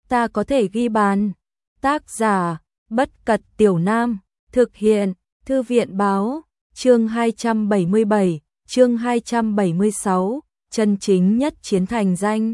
ta có thể ghi bàn. Tác giả, Bất Cật Tiểu Nam, thực hiện, Thư viện Báo, chương 277, chương 276, chân chính nhất chiến thành danh.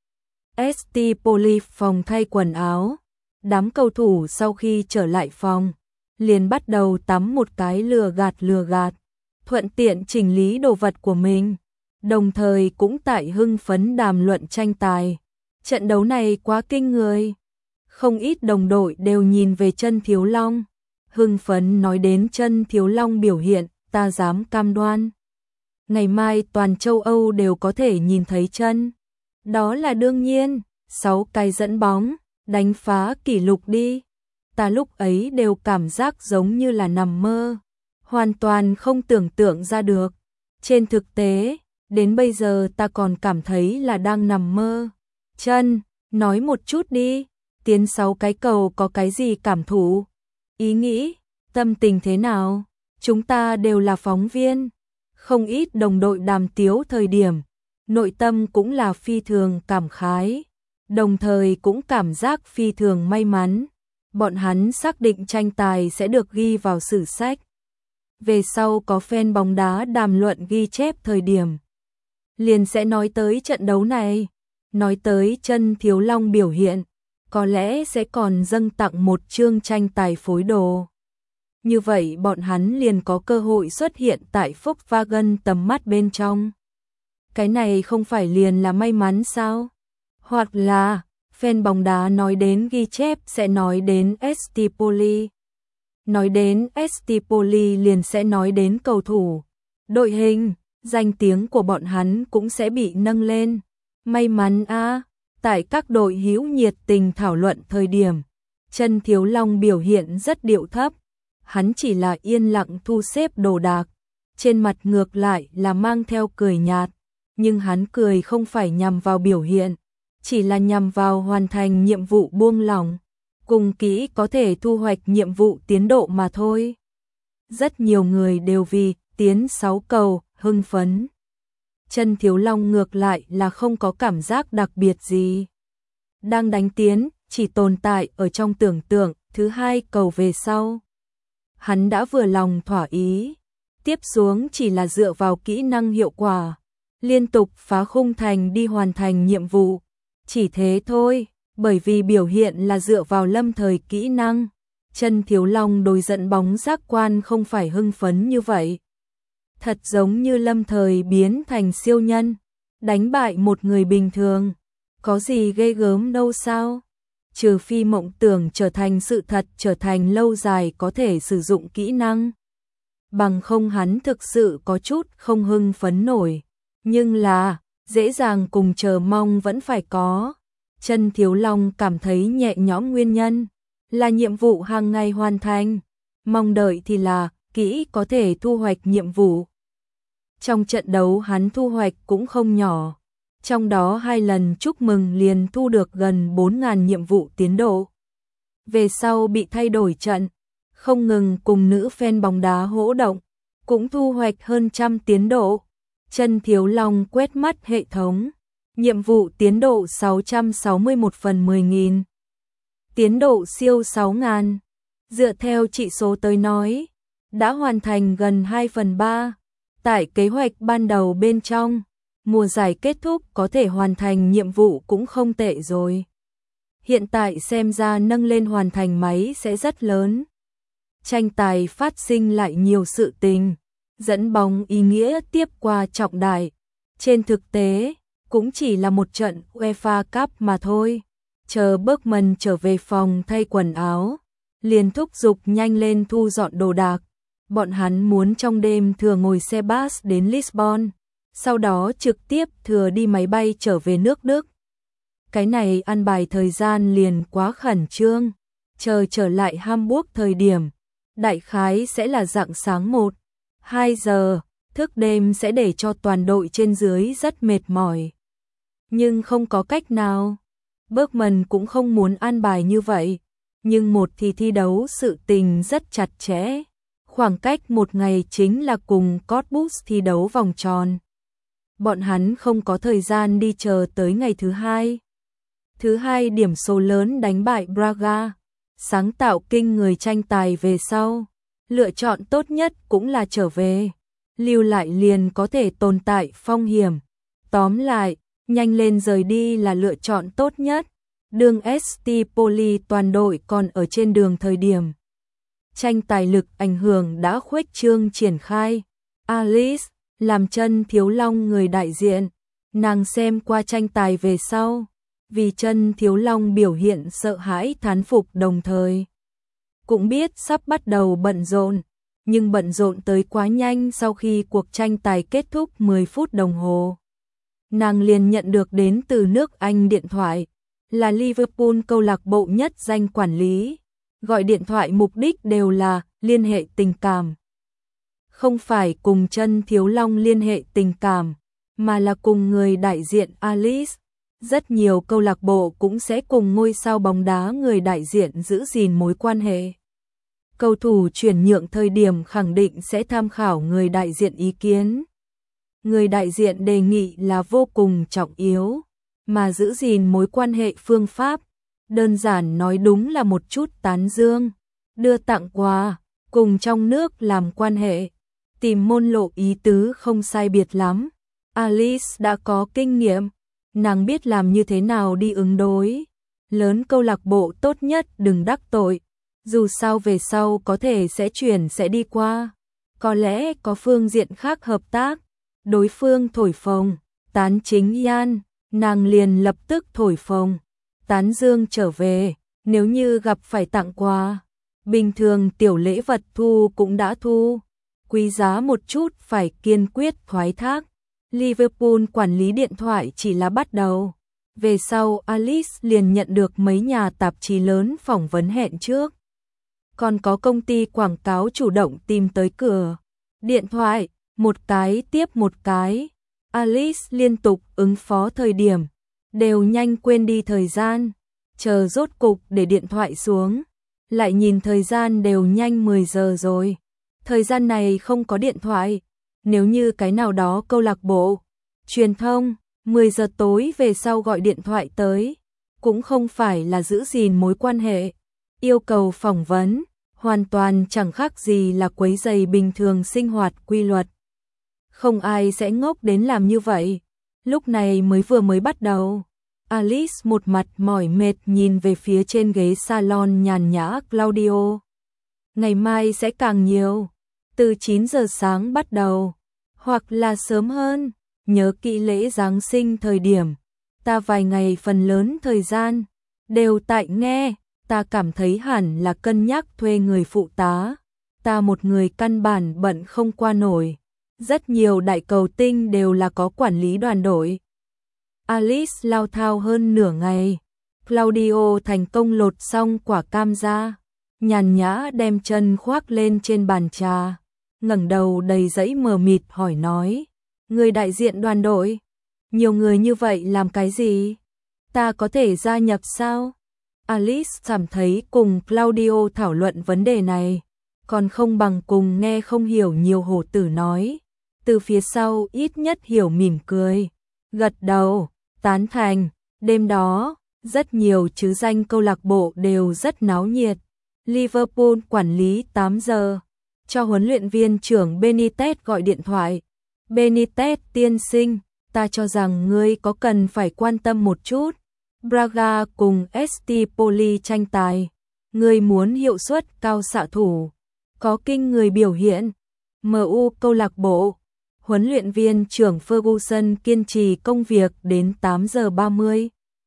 ST Poly phòng thay quần áo. Đám cầu thủ sau khi trở lại phòng, liền bắt đầu tắm một cái lừa gạt, thuận tiện chỉnh lý đồ vật của mình, đồng thời cũng tại hưng phấn đàm luận tranh tài. Trận đấu này quá kinh người. Không ít đồng đội đều nhìn về Chân Thiếu Long, hưng phấn nói đến Chân Thiếu Long biểu hiện, ta dám cam đoan. Ngày mai toàn châu Âu đều có thể nhìn thấy chân. Đó là đương nhiên, 6 cái dẫn bóng, đánh phá kỷ lục đi. Ta lúc ấy đều cảm giác giống như là nằm mơ, hoàn toàn không tưởng tượng ra được. Trên thực tế, đến bây giờ ta còn cảm thấy là đang nằm mơ. Chân, nói một chút đi, tiến 6 cái cầu có cái gì cảm thụ, ý nghĩ, tâm tình thế nào? Chúng ta đều là phóng viên, không ít đồng đội đàm tiếu thời điểm, nội tâm cũng là phi thường cảm khái, đồng thời cũng cảm giác phi thường may mắn. Bọn hắn xác định tranh tài sẽ được ghi vào sử sách. Về sau có fan bóng đá đàm luận ghi chép thời điểm, liền sẽ nói tới trận đấu này, nói tới Chân Thiếu Long biểu hiện, có lẽ sẽ còn dâng tặng một chương tranh tài phối đồ. Như vậy bọn hắn liền có cơ hội xuất hiện tại Volkswagen tầm mắt bên trong. Cái này không phải liền là may mắn sao? Hoặc là, fan bóng đá nói đến ghi chép sẽ nói đến ST Poly. Nói đến ST Poly liền sẽ nói đến cầu thủ, đội hình, danh tiếng của bọn hắn cũng sẽ bị nâng lên. May mắn a. Tại các đội hữu nhiệt tình thảo luận thời điểm, Chân Thiếu Long biểu hiện rất điệu thấp. Hắn chỉ là yên lặng thu xếp đồ đạc, trên mặt ngược lại là mang theo cười nhạt, nhưng hắn cười không phải nhằm vào biểu hiện, chỉ là nhằm vào hoàn thành nhiệm vụ buông lỏng, cùng kỹ có thể thu hoạch nhiệm vụ tiến độ mà thôi. Rất nhiều người đều vì tiến 6 cầu hưng phấn. Chân Thiếu Long ngược lại là không có cảm giác đặc biệt gì. Đang đánh tiến, chỉ tồn tại ở trong tưởng tượng, thứ 2 cầu về sau. Hắn đã vừa lòng thỏa ý, tiếp xuống chỉ là dựa vào kỹ năng hiệu quả, liên tục phá khung thành đi hoàn thành nhiệm vụ. Chỉ thế thôi, bởi vì biểu hiện là dựa vào lâm thời kỹ năng. Chân Thiếu Long đối dẫn bóng giác quan không phải hưng phấn như vậy. Thật giống như lâm thời biến thành siêu nhân, đánh bại một người bình thường, có gì ghê gớm đâu sao? Trừ phi mộng tưởng trở thành sự thật, trở thành lâu dài có thể sử dụng kỹ năng. Bằng không hắn thực sự có chút không hưng phấn nổi, nhưng là dễ dàng cùng chờ mong vẫn phải có. Chân Thiếu Long cảm thấy nhẹ nhõm nguyên nhân là nhiệm vụ hàng ngày hoàn thành, mong đợi thì là kỹ có thể thu hoạch nhiệm vụ. Trong trận đấu hắn thu hoạch cũng không nhỏ, trong đó 2 lần chúc mừng liền thu được gần 4.000 nhiệm vụ tiến độ. Về sau bị thay đổi trận, không ngừng cùng nữ fan bóng đá hỗ động, cũng thu hoạch hơn 100 tiến độ. Chân Thiếu Long quét mắt hệ thống, nhiệm vụ tiến độ 661 phần 10.000. Tiến độ siêu 6.000, dựa theo chỉ số tới nói, đã hoàn thành gần 2/3. Tại kế hoạch ban đầu bên trong, mùa giải kết thúc có thể hoàn thành nhiệm vụ cũng không tệ rồi. Hiện tại xem ra nâng lên hoàn thành máy sẽ rất lớn. Tranh tài phát sinh lại nhiều sự tình, dẫn bóng ý nghĩa tiếp qua trọng đại. Trên thực tế, cũng chỉ là một trận UEFA Cup mà thôi. Chờ Bergman trở về phòng thay quần áo, liền thúc giục nhanh lên thu dọn đồ đạc. Bọn hắn muốn trong đêm thừa ngồi xe bus đến Lisbon, sau đó trực tiếp thừa đi máy bay trở về nước Đức. Cái này ăn bài thời gian liền quá khẩn trương, chờ trở lại Hamburg thời điểm, đại khái sẽ là rạng sáng 1-2 giờ, thức đêm sẽ để cho toàn đội trên dưới rất mệt mỏi. Nhưng không có cách nào, Bergman cũng không muốn ăn bài như vậy, nhưng một thì thi đấu sự tình rất chặt chẽ. Khoảng cách một ngày chính là cùng Cottbus thi đấu vòng tròn. Bọn hắn không có thời gian đi chờ tới ngày thứ 2. Thứ hai, điểm số lớn đánh bại Braga, sáng tạo kinh người tranh tài về sau. Lựa chọn tốt nhất cũng là trở về, lưu lại liền có thể tồn tại phong hiểm. Tóm lại, nhanh lên rời đi là lựa chọn tốt nhất. Đường ST Poli toàn đội còn ở trên đường thời điểm tranh tài lực ảnh hưởng đã khuếch trương triển khai. Alice, làm Chân Thiếu Long người đại diện, nàng xem qua tranh tài về sau, vì Chân Thiếu Long biểu hiện sợ hãi thán phục, đồng thời cũng biết sắp bắt đầu bận rộn, nhưng bận rộn tới quá nhanh. Sau khi cuộc tranh tài kết thúc 10 phút đồng hồ, nàng liền nhận được đến từ nước Anh điện thoại, là Liverpool câu lạc bộ nhất danh quản lý, gọi điện thoại mục đích đều là liên hệ tình cảm. Không phải cùng Chân Thiếu Long liên hệ tình cảm, mà là cùng người đại diện Alice. Rất nhiều câu lạc bộ cũng sẽ cùng ngôi sao bóng đá người đại diện giữ gìn mối quan hệ. Cầu thủ chuyển nhượng thời điểm khẳng định sẽ tham khảo người đại diện ý kiến. Người đại diện đề nghị là vô cùng trọng yếu, mà giữ gìn mối quan hệ phương pháp, đơn giản nói đúng là một chút tán dương, đưa tặng quà, cùng trong nước làm quan hệ, tìm môn lộ ý tứ không sai biệt lắm. Alice đã có kinh nghiệm, nàng biết làm như thế nào đi ứng đối. Lớn câu lạc bộ tốt nhất đừng đắc tội, dù sao về sau có thể sẽ đi qua, có lẽ có phương diện khác hợp tác. Đối phương thổi phồng, tán chính Yan, nàng liền lập tức thổi phồng, tán dương trở về. Nếu như gặp phải tặng quà, bình thường tiểu lễ vật thu cũng đã thu, quý giá một chút phải kiên quyết thoái thác. Liverpool quản lý điện thoại chỉ là bắt đầu. Về sau Alice liền nhận được mấy nhà tạp chí lớn phỏng vấn hẹn trước. Còn có công ty quảng cáo chủ động tìm tới cửa. Điện thoại, một cái tiếp một cái. Alice liên tục ứng phó thời điểm, đều nhanh quên đi thời gian. Chờ rốt cục để điện thoại xuống, lại nhìn thời gian đều nhanh 10 giờ rồi. Thời gian này không có điện thoại. Nếu như cái nào đó câu lạc bộ, truyền thông, 10 giờ tối về sau gọi điện thoại tới, cũng không phải là giữ gìn mối quan hệ, yêu cầu phỏng vấn, hoàn toàn chẳng khác gì là quấy rầy bình thường sinh hoạt quy luật. Không ai sẽ ngốc đến làm như vậy. Lúc này vừa mới bắt đầu, Alice một mặt mỏi mệt nhìn về phía trên ghế salon nhàn nhã Claudio. Ngày mai sẽ càng nhiều, từ 9 giờ sáng bắt đầu, hoặc là sớm hơn, nhớ kỹ lễ Giáng sinh thời điểm, ta vài ngày phần lớn thời gian đều tại nghe, ta cảm thấy hẳn là cân nhắc thuê người phụ tá, ta một người căn bản bận không qua nổi. Rất nhiều đại cầu tinh đều là có quản lý đoàn đội. Alice lao thao hơn nửa ngày, Claudio thành công lột xong quả cam ra, nhàn nhã đem chân khoác lên trên bàn trà, ngẩng đầu đầy dẫy mờ mịt hỏi nói, người đại diện đoàn đội, nhiều người như vậy làm cái gì? Ta có thể gia nhập sao? Alice cảm thấy cùng Claudio thảo luận vấn đề này, còn không bằng cùng nghe không hiểu nhiều hổ tử nói. Từ phía sau ít nhất hiểu mỉm cười, gật đầu, tán thành. Đêm đó, rất nhiều chứ danh câu lạc bộ đều rất náo nhiệt. Liverpool quản lý 8 giờ, cho huấn luyện viên trưởng Benitez gọi điện thoại. Benitez tiên sinh, ta cho rằng ngươi có cần phải quan tâm một chút. Braga cùng ST Poli tranh tài, ngươi muốn hiệu suất cao xạ thủ, có kinh người biểu hiện. MU câu lạc bộ, huấn luyện viên trưởng Ferguson kiên trì công việc đến 8 giờ 30.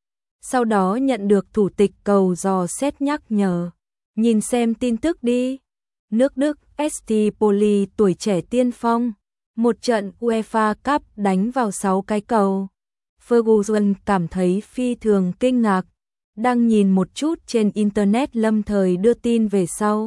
Sau đó nhận được thủ tịch cầu dò xét nhắc nhở. Nhìn xem tin tức đi. Nước Đức, ST Poli tuổi trẻ tiên phong. Một trận UEFA Cup đánh vào 6 cái cầu. Ferguson cảm thấy phi thường kinh ngạc. Đang nhìn một chút trên Internet lâm thời đưa tin về sau.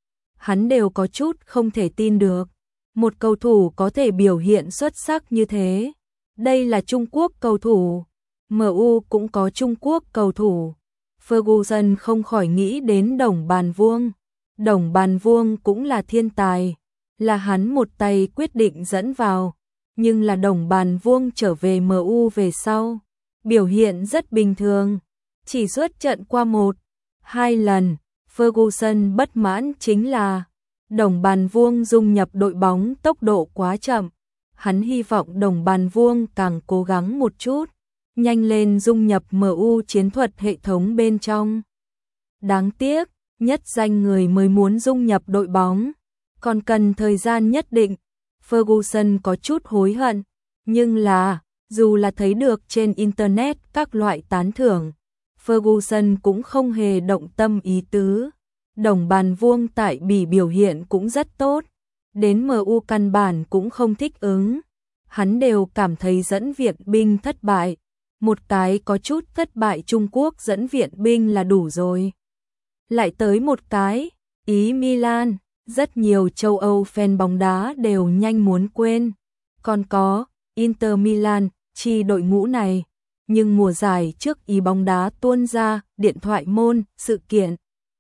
Hắn đều có chút không thể tin được. Một cầu thủ có thể biểu hiện xuất sắc như thế. Đây là Trung Quốc cầu thủ. MU cũng có Trung Quốc cầu thủ. Ferguson không khỏi nghĩ đến Đồng Bàn Vuông. Đồng Bàn Vuông cũng là thiên tài. Là hắn một tay quyết định dẫn vào. Nhưng là Đồng Bàn Vuông trở về MU về sau. Biểu hiện rất bình thường. chỉ xuất trận qua 1-2 lần. Ferguson bất mãn chính là Đồng Bàn Vuông dung nhập đội bóng tốc độ quá chậm. Hắn hy vọng Đồng Bàn Vuông càng cố gắng một chút, nhanh lên dung nhập MU chiến thuật hệ thống bên trong. Đáng tiếc, nhất danh người mới muốn dung nhập đội bóng, còn cần thời gian nhất định. Ferguson có chút hối hận, nhưng dù là thấy được trên Internet các loại tán thưởng, Ferguson cũng không hề động tâm ý tứ. Đồng Bàn Vuông tại Bỉ biểu hiện cũng rất tốt, đến MU căn bản cũng không thích ứng. Hắn đều cảm thấy dẫn viện binh thất bại, một cái có chút thất bại Trung Quốc dẫn viện binh là đủ rồi. Lại tới một cái, Ý Milan, rất nhiều châu Âu fan bóng đá đều nhanh muốn quên. Còn có, Inter Milan, chi đội ngũ này. Nhưng mùa giải trước Ý bóng đá tuôn ra, điện thoại môn, sự kiện.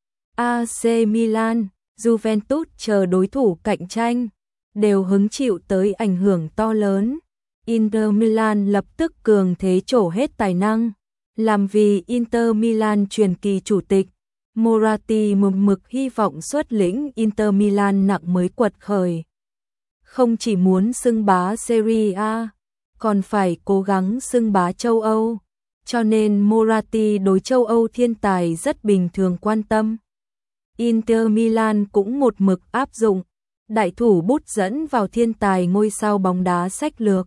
AC Milan, Juventus chờ đối thủ cạnh tranh, đều hứng chịu tới ảnh hưởng to lớn. Inter Milan lập tức cường thế trổ hết tài năng. Làm vì Inter Milan truyền kỳ chủ tịch, Moratti một mực hy vọng xuất lĩnh Inter Milan nặng mới quật khởi. Không chỉ muốn xưng bá Serie A, còn phải cố gắng xưng bá châu Âu. Cho nên Moratti đối châu Âu thiên tài rất bình thường quan tâm. Inter Milan cũng một mực áp dụng đại thủ bút dẫn vào thiên tài ngôi sao bóng đá sách lược.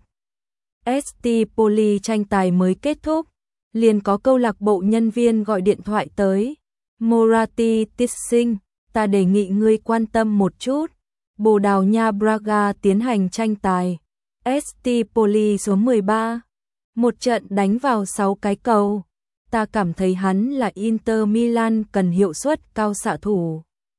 ST Poli tranh tài mới kết thúc, liền có câu lạc bộ nhân viên gọi điện thoại tới. Moratti Tissing, ta đề nghị ngươi quan tâm một chút. Bồ Đào Nha Braga tiến hành tranh tài. ST Poli số 13. Một trận đánh vào 6 cái cầu. Ta cảm thấy hắn là Inter Milan cần hiệu suất cao xạ thủ.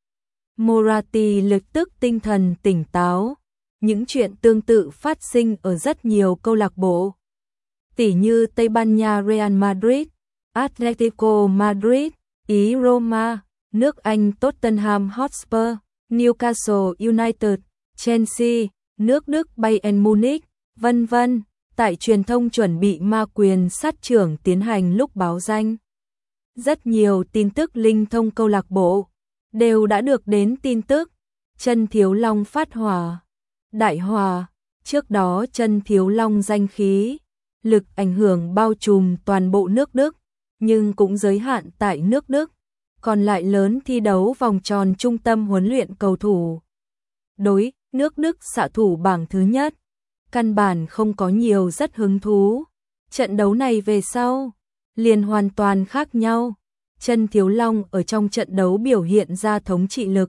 Moratti lập tức tinh thần tỉnh táo. Những chuyện tương tự phát sinh ở rất nhiều câu lạc bộ. Tỉ như Tây Ban Nha Real Madrid, Atletico Madrid, Ý Roma, nước Anh Tottenham Hotspur, Newcastle United, Chelsea, nước Đức Bayern Munich, vân vân. Tại truyền thông chuẩn bị ma quyền sát trưởng tiến hành lúc báo danh. Rất nhiều tin tức linh thông câu lạc bộ đều đã được đến tin tức. Chân Thiếu Long phát hỏa, đại hòa. Trước đó Chân Thiếu Long danh khí, lực ảnh hưởng bao trùm toàn bộ nước Đức, nhưng cũng giới hạn tại nước Đức. Còn lại lớn thi đấu vòng tròn trung tâm huấn luyện cầu thủ. Đối nước Đức xạ thủ bảng thứ nhất, căn bản không có nhiều rất hứng thú. Trận đấu này về sau, liền hoàn toàn khác nhau. Chân Thiếu Long ở trong trận đấu biểu hiện ra thống trị lực.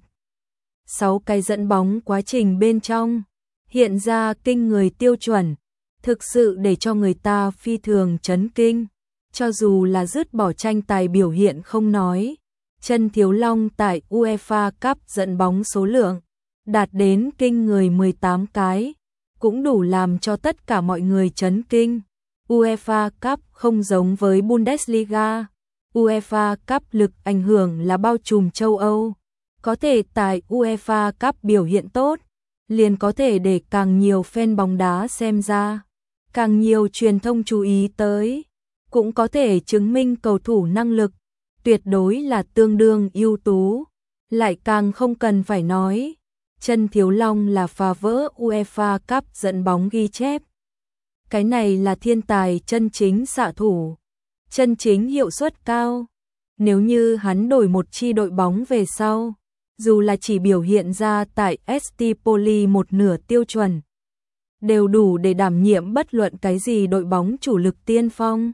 6 cái dẫn bóng quá trình bên trong, hiện ra kinh người tiêu chuẩn, thực sự để cho người ta phi thường chấn kinh. Cho dù là dứt bỏ tranh tài biểu hiện không nói, Chân Thiếu Long tại UEFA Cup dẫn bóng số lượng đạt đến kinh người 18 cái, cũng đủ làm cho tất cả mọi người chấn kinh. UEFA Cup không giống với Bundesliga. UEFA Cup lực ảnh hưởng là bao trùm châu Âu. Có thể tại UEFA Cup biểu hiện tốt, liền có thể để càng nhiều fan bóng đá xem ra, càng nhiều truyền thông chú ý tới, cũng có thể chứng minh cầu thủ năng lực tuyệt đối là tương đương ưu tú. Lại càng không cần phải nói, Chân Thiếu Long là phá vỡ UEFA Cup dẫn bóng ghi chép. Cái này là thiên tài chân chính xạ thủ, chân chính hiệu suất cao. Nếu như hắn đổi một chi đội bóng về sau, dù là chỉ biểu hiện ra tại ST Poli một nửa tiêu chuẩn, đều đủ để đảm nhiệm bất luận cái gì đội bóng chủ lực tiên phong.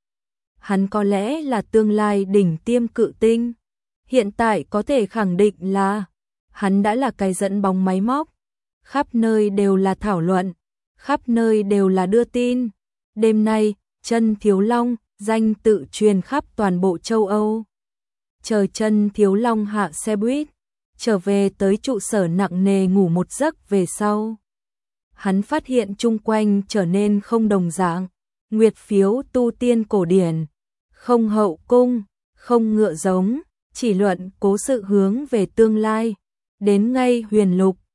Hắn có lẽ là tương lai đỉnh tiêm cự tinh. Hiện tại có thể khẳng định là hắn đã là cái dẫn bóng máy móc. Khắp nơi đều là thảo luận, khắp nơi đều là đưa tin. Đêm nay, Chân Thiếu Long danh tự truyền khắp toàn bộ châu Âu. Chờ Chân Thiếu Long hạ xe buýt, trở về tới trụ sở nặng nề ngủ một giấc về sau. Hắn phát hiện chung quanh trở nên không đồng dạng. Nguyệt phiếu tu tiên cổ điển, không hậu cung, không ngựa giống, chỉ luận cố sự hướng về tương lai. Đến ngay huyền lục,